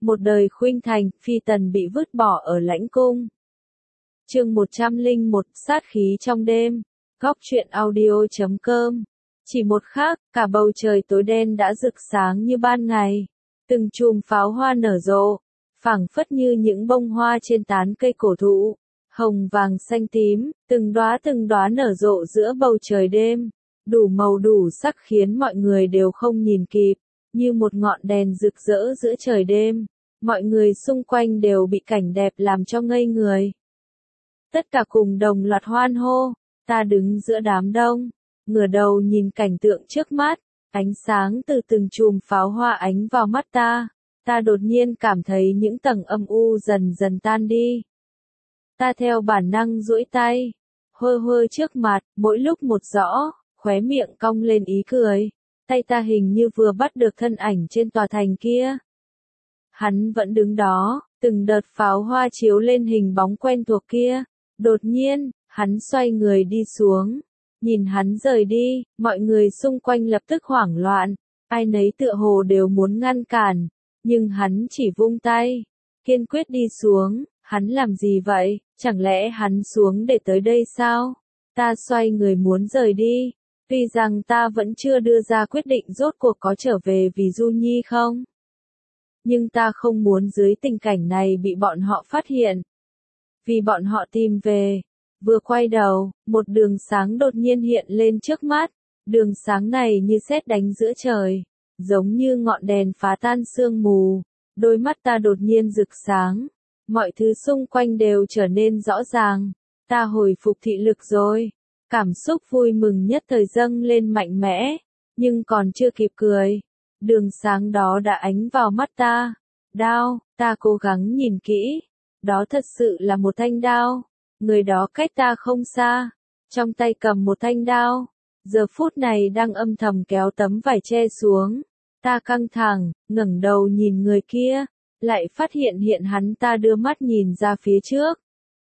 Một đời khuynh thành, phi tần bị vứt bỏ ở lãnh cung. Chương 101, sát khí trong đêm. Góc truyện audio.com. Chỉ một khắc, cả bầu trời tối đen đã rực sáng như ban ngày. Từng chùm pháo hoa nở rộ, phảng phất như những bông hoa trên tán cây cổ thụ, hồng vàng xanh tím, từng đóa nở rộ giữa bầu trời đêm, đủ màu đủ sắc khiến mọi người đều không nhìn kịp, như một ngọn đèn rực rỡ giữa trời đêm. Mọi người xung quanh đều bị cảnh đẹp làm cho ngây người. Tất cả cùng đồng loạt hoan hô, ta đứng giữa đám đông, ngửa đầu nhìn cảnh tượng trước mắt, ánh sáng từ từng chùm pháo hoa ánh vào mắt ta đột nhiên cảm thấy những tầng âm u dần dần tan đi. Ta theo bản năng duỗi tay, hơ trước mặt, mỗi lúc một rõ, khóe miệng cong lên ý cười, tay ta hình như vừa bắt được thân ảnh trên tòa thành kia. Hắn vẫn đứng đó, từng đợt pháo hoa chiếu lên hình bóng quen thuộc kia. Đột nhiên, hắn xoay người đi xuống. Nhìn hắn rời đi, mọi người xung quanh lập tức hoảng loạn. Ai nấy tựa hồ đều muốn ngăn cản. Nhưng hắn chỉ vung tay, kiên quyết đi xuống. Hắn làm gì vậy? Chẳng lẽ hắn xuống để tới đây sao? Ta xoay người muốn rời đi. Tuy rằng ta vẫn chưa đưa ra quyết định rốt cuộc có trở về vì Du Nhi không? Nhưng ta không muốn dưới tình cảnh này bị bọn họ phát hiện. Vì bọn họ tìm về. Vừa quay đầu, một đường sáng đột nhiên hiện lên trước mắt. Đường sáng này như sét đánh giữa trời. Giống như ngọn đèn phá tan sương mù. Đôi mắt ta đột nhiên rực sáng. Mọi thứ xung quanh đều trở nên rõ ràng. Ta hồi phục thị lực rồi. Cảm xúc vui mừng nhất thời dâng lên mạnh mẽ. Nhưng còn chưa kịp cười. Đường sáng đó đã ánh vào mắt ta. Đao, ta cố gắng nhìn kỹ. Đó thật sự là một thanh đao. Người đó cách ta không xa. Trong tay cầm một thanh đao. Giờ phút này đang âm thầm kéo tấm vải che xuống. Ta căng thẳng, ngẩng đầu nhìn người kia. Lại phát hiện hắn ta đưa mắt nhìn ra phía trước.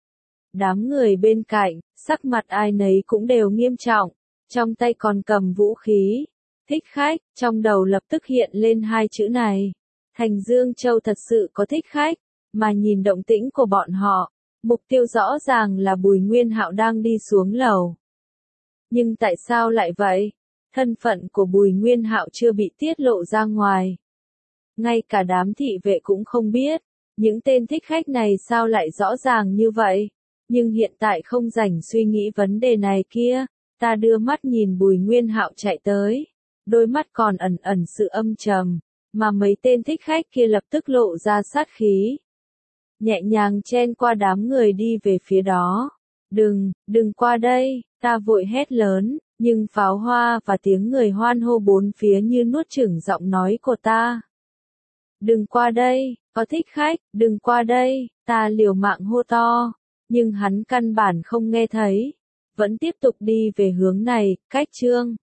Đám người bên cạnh, sắc mặt ai nấy cũng đều nghiêm trọng. Trong tay còn cầm vũ khí. Thích khách, trong đầu lập tức hiện lên hai chữ này. Thành Dương Châu thật sự có thích khách, mà nhìn động tĩnh của bọn họ, mục tiêu rõ ràng là Bùi Nguyên Hạo đang đi xuống lầu. Nhưng tại sao lại vậy? Thân phận của Bùi Nguyên Hạo chưa bị tiết lộ ra ngoài. Ngay cả đám thị vệ cũng không biết, những tên thích khách này sao lại rõ ràng như vậy. Nhưng hiện tại không rảnh suy nghĩ vấn đề này kia, ta đưa mắt nhìn Bùi Nguyên Hạo chạy tới. Đôi mắt còn ẩn sự âm trầm, mà mấy tên thích khách kia lập tức lộ ra sát khí. Nhẹ nhàng chen qua đám người đi về phía đó. Đừng qua đây, ta vội hét lớn, nhưng pháo hoa và tiếng người hoan hô bốn phía như nuốt chửng giọng nói của ta. Đừng qua đây, có thích khách, đừng qua đây, ta liều mạng hô to, nhưng hắn căn bản không nghe thấy. Vẫn tiếp tục đi về hướng này, cách Trương